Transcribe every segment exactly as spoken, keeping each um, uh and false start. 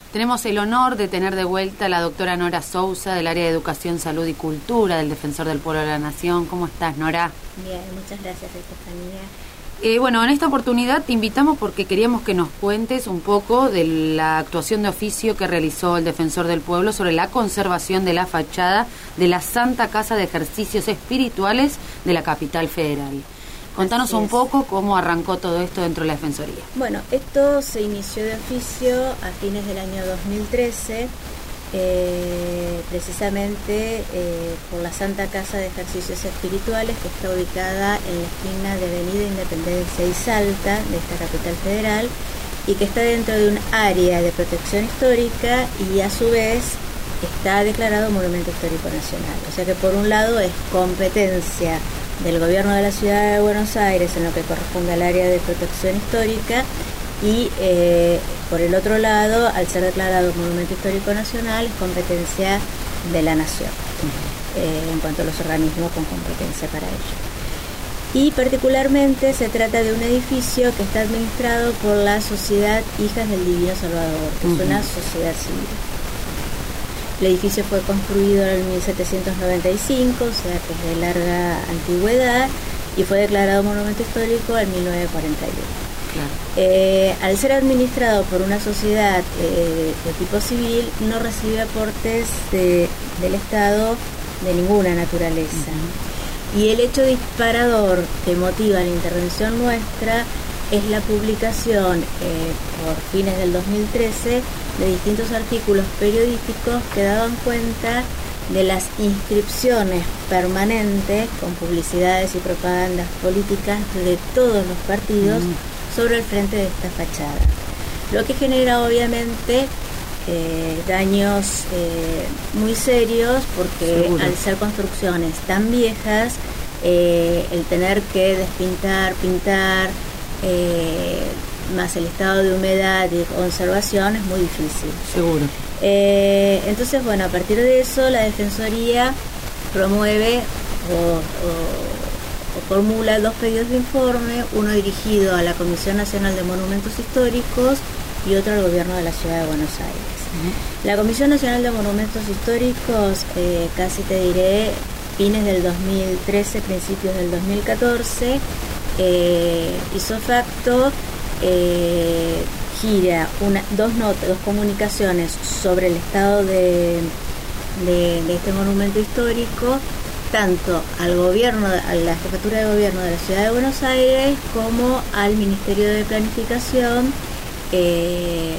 Tenemos el honor de tener de vuelta a la doctora Nora Sousa del área de Educación, Salud y Cultura del Defensor del Pueblo de la Nación. ¿Cómo estás, Nora? Bien, muchas gracias, Estefanía. Eh, bueno, en esta oportunidad te invitamos porque queríamos que nos cuentes un poco de la actuación de oficio que realizó el Defensor del Pueblo sobre la conservación de la fachada de la Santa Casa de Ejercicios Espirituales de la Capital Federal. Contanos un poco cómo arrancó todo esto dentro de la Defensoría. Bueno, esto se inició de oficio a fines del año dos mil trece, eh, precisamente eh, por la Santa Casa de Ejercicios Espirituales, que está ubicada en la esquina de Avenida Independencia y Salta, de esta capital federal, y que está dentro de un área de protección histórica y a su vez está declarado Monumento Histórico Nacional. O sea que por un lado es competencia del gobierno de la ciudad de Buenos Aires en lo que corresponde al área de protección histórica y eh, por el otro lado, al ser declarado Monumento Histórico Nacional, es competencia de la nación, eh, en cuanto a los organismos con competencia para ello. Y particularmente se trata de un edificio que está administrado por la Sociedad Hijas del Divino Salvador, que uh-huh. es una sociedad civil. El edificio fue construido en mil setecientos noventa y cinco, o sea que es de larga antigüedad, y fue declarado Monumento Histórico en mil novecientos cuarenta y uno. Claro. Eh, al ser administrado por una sociedad eh, de tipo civil, no recibe aportes de, del Estado de ninguna naturaleza. Uh-huh. Y el hecho disparador que motiva la intervención nuestra es la publicación eh, por fines del dos mil trece de distintos artículos periodísticos que daban cuenta de las inscripciones permanentes con publicidades y propagandas políticas de todos los partidos mm. sobre el frente de esta fachada, lo que genera obviamente eh, daños eh, muy serios porque Seguro. Al ser construcciones tan viejas, eh, el tener que despintar, pintar, eh, más el estado de humedad y conservación es muy difícil. Seguro. Eh, entonces, bueno, a partir de eso la Defensoría promueve o, o, o formula dos pedidos de informe, uno dirigido a la Comisión Nacional de Monumentos Históricos y otro al Gobierno de la Ciudad de Buenos Aires. Uh-huh. La Comisión Nacional de Monumentos Históricos, eh, casi te diré, fines del dos mil trece, principios del dos mil catorce, eh, hizo facto Eh, gira una, dos notas, dos comunicaciones sobre el estado de, de, de este monumento histórico, tanto al gobierno, a la jefatura de gobierno de la ciudad de Buenos Aires como al Ministerio de Planificación, eh,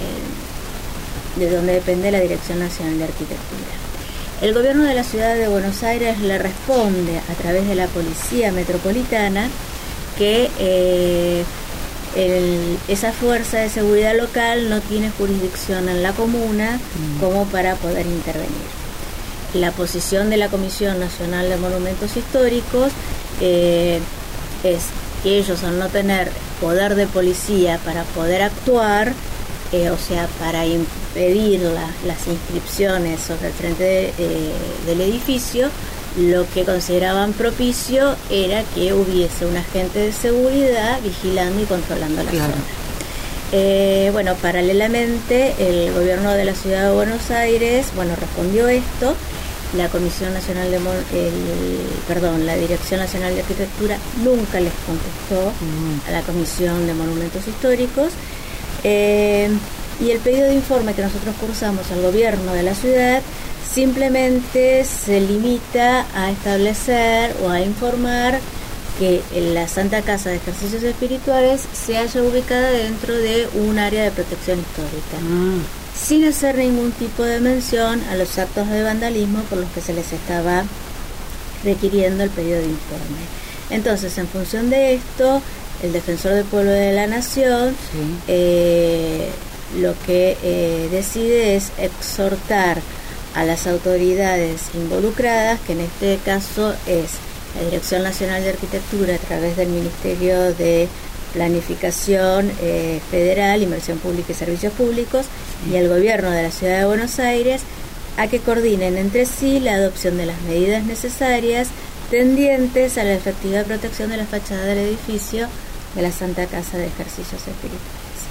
de donde depende la Dirección Nacional de Arquitectura. El gobierno de la ciudad de Buenos Aires le responde a través de la Policía Metropolitana que eh, El, esa fuerza de seguridad local no tiene jurisdicción en la comuna mm. como para poder intervenir. La posición de la Comisión Nacional de Monumentos Históricos eh, es que ellos, al no tener poder de policía para poder actuar, eh, o sea, para impedir la, las inscripciones sobre el frente de, eh, del edificio, lo que consideraban propicio era que hubiese un agente de seguridad vigilando y controlando la claro. zona. Eh, bueno, paralelamente el gobierno de la ciudad de Buenos Aires, bueno, respondió esto. La Comisión Nacional de Mon- el, perdón, la Dirección Nacional de Arquitectura nunca les contestó uh-huh. a la Comisión de Monumentos Históricos. Eh, y el pedido de informe que nosotros cursamos al gobierno de la ciudad simplemente se limita a establecer o a informar que la Santa Casa de Ejercicios Espirituales se haya ubicada dentro de un área de protección histórica, mm. sin hacer ningún tipo de mención a los actos de vandalismo por los que se les estaba requiriendo el pedido de informe. Entonces, en función de esto, el Defensor del Pueblo de la Nación sí. eh, lo que eh, decide es exhortar a las autoridades involucradas, que en este caso es la Dirección Nacional de Arquitectura a través del Ministerio de Planificación eh, Federal, Inversión Pública y Servicios Públicos, y el Gobierno de la Ciudad de Buenos Aires, a que coordinen entre sí la adopción de las medidas necesarias tendientes a la efectiva protección de la fachada del edificio de la Santa Casa de Ejercicios Espirituales.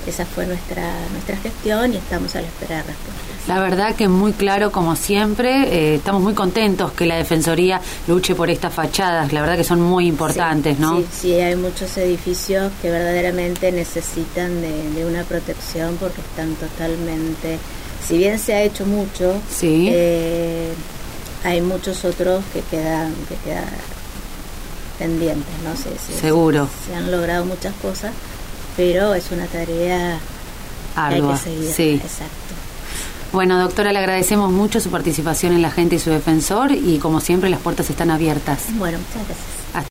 esa fue nuestra nuestra gestión y estamos a la espera de respuestas. La verdad que muy claro como siempre, eh, estamos muy contentos que la Defensoría luche por estas fachadas, la verdad que son muy importantes, sí, ¿no? Sí, sí, hay muchos edificios que verdaderamente necesitan de, de una protección porque están totalmente, si bien se ha hecho mucho, sí. eh, hay muchos otros que quedan, que quedan pendientes, ¿no? Se, se, Seguro. Se, se han logrado muchas cosas, pero es una tarea ardua, que hay que seguir. Sí. Exacto. Bueno, doctora, le agradecemos mucho su participación en La Gente y su Defensor y como siempre las puertas están abiertas. Bueno, muchas gracias.